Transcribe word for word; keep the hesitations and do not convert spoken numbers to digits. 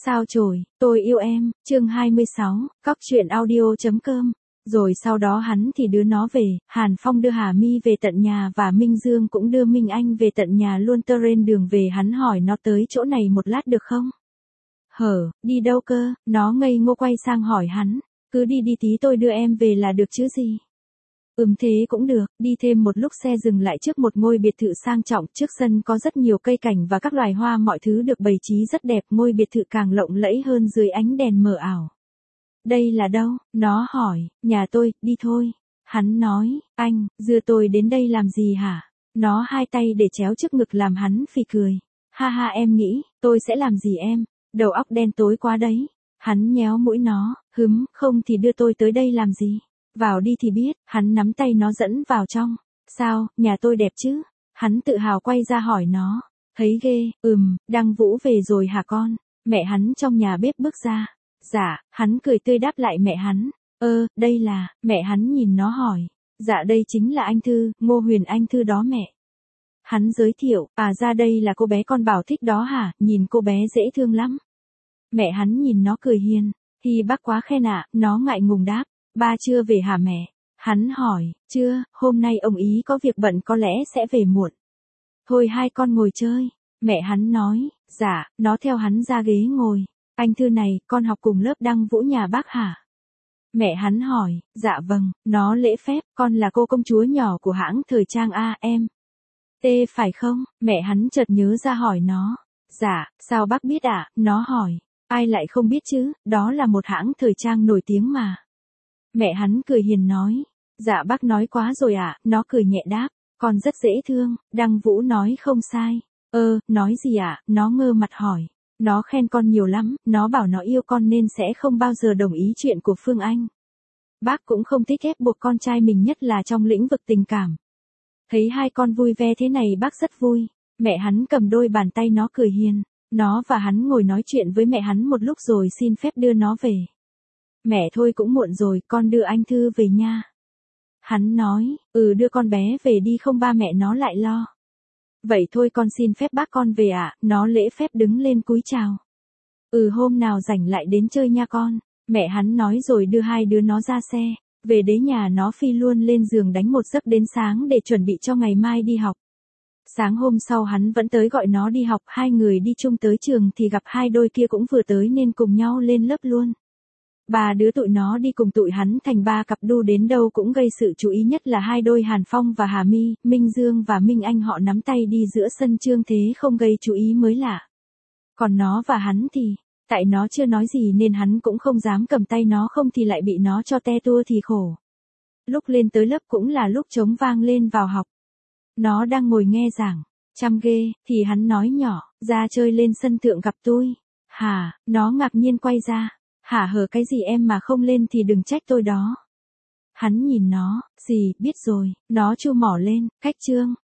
Sao chổi, tôi yêu em, chương hai mươi sáu, cóc truyện audio.com. Rồi sau đó hắn thì đưa nó về, Hàn Phong đưa Hà Mi về tận nhà và Minh Dương cũng đưa Minh Anh về tận nhà luôn. Tơ trên đường về hắn hỏi nó tới chỗ này một lát được không? Hở, đi đâu cơ? Nó ngây ngô quay sang hỏi hắn, cứ đi đi tí tôi đưa em về là được chứ gì? Ừm thế cũng được, đi thêm một lúc xe dừng lại trước một ngôi biệt thự sang trọng, trước sân có rất nhiều cây cảnh và các loài hoa, mọi thứ được bày trí rất đẹp, ngôi biệt thự càng lộng lẫy hơn dưới ánh đèn mờ ảo. Đây là đâu? Nó hỏi, nhà tôi, đi thôi. Hắn nói, anh, đưa tôi đến đây làm gì hả? Nó hai tay để chéo trước ngực làm hắn phì cười. Ha ha em nghĩ, tôi sẽ làm gì em? Đầu óc đen tối quá đấy. Hắn nhéo mũi nó, hứm, không thì đưa tôi tới đây làm gì? Vào đi thì biết, hắn nắm tay nó dẫn vào trong. Sao, nhà tôi đẹp chứ? Hắn tự hào quay ra hỏi nó. Thấy ghê, ừm, Đăng Vũ về rồi hả con? Mẹ hắn trong nhà bếp bước ra. Dạ, hắn cười tươi đáp lại mẹ hắn. Ơ, đây là, mẹ hắn nhìn nó hỏi. Dạ đây chính là anh Thư, Ngô Huyền Anh Thư đó mẹ. Hắn giới thiệu, à ra đây là cô bé con bảo thích đó hả, nhìn cô bé dễ thương lắm. Mẹ hắn nhìn nó cười hiền. Thì bác quá khen ạ, nó ngại ngùng đáp. Ba chưa về hả mẹ? Hắn hỏi, chưa, hôm nay ông ý có việc bận có lẽ sẽ về muộn. Thôi hai con ngồi chơi. Mẹ hắn nói, dạ, nó theo hắn ra ghế ngồi. Anh Thư này, con học cùng lớp Đăng Vũ nhà bác hả? Mẹ hắn hỏi, dạ vâng, nó lễ phép, con là cô công chúa nhỏ của hãng thời trang A em. T phải không? Mẹ hắn chợt nhớ ra hỏi nó. Dạ, sao bác biết ạ? Nó hỏi, ai lại không biết chứ, đó là một hãng thời trang nổi tiếng mà. Mẹ hắn cười hiền nói, dạ bác nói quá rồi ạ, nó cười nhẹ đáp, con rất dễ thương, Đăng Vũ nói không sai. Ơ, nói gì ạ? Nó ngơ mặt hỏi. Nó khen con nhiều lắm, nó bảo nó yêu con nên sẽ không bao giờ đồng ý chuyện của Phương Anh. Bác cũng không thích ép buộc con trai mình, nhất là trong lĩnh vực tình cảm. Thấy hai con vui vẻ thế này bác rất vui. Mẹ hắn cầm đôi bàn tay nó cười hiền. Nó và hắn ngồi nói chuyện với mẹ hắn một lúc rồi xin phép đưa nó về. Mẹ thôi cũng muộn rồi, con đưa anh Thư về nha. Hắn nói, ừ đưa con bé về đi không ba mẹ nó lại lo. Vậy thôi con xin phép bác con về ạ, à, nó lễ phép đứng lên cúi chào. Ừ hôm nào rảnh lại đến chơi nha con. Mẹ hắn nói rồi đưa hai đứa nó ra xe. Về đến nhà nó phi luôn lên giường đánh một giấc đến sáng để chuẩn bị cho ngày mai đi học. Sáng hôm sau hắn vẫn tới gọi nó đi học, hai người đi chung tới trường thì gặp hai đôi kia cũng vừa tới nên cùng nhau lên lớp luôn. Ba đứa tụi nó đi cùng tụi hắn thành ba cặp đu, đến đâu cũng gây sự chú ý, nhất là hai đôi Hàn Phong và Hà Mi, Minh Dương và Minh Anh họ nắm tay đi giữa sân trương thế không gây chú ý mới lạ. Còn nó và hắn thì, tại nó chưa nói gì nên hắn cũng không dám cầm tay nó, không thì lại bị nó cho te tua thì khổ. Lúc lên tới lớp cũng là lúc trống vang lên vào học. Nó đang ngồi nghe giảng, chăm ghê, thì hắn nói nhỏ, ra chơi lên sân thượng gặp tôi. Hả, nó ngạc nhiên quay ra. Hả hờ cái gì em mà không lên thì đừng trách tôi đó. Hắn nhìn nó, gì, biết rồi, nó chu mỏ lên, cách chương.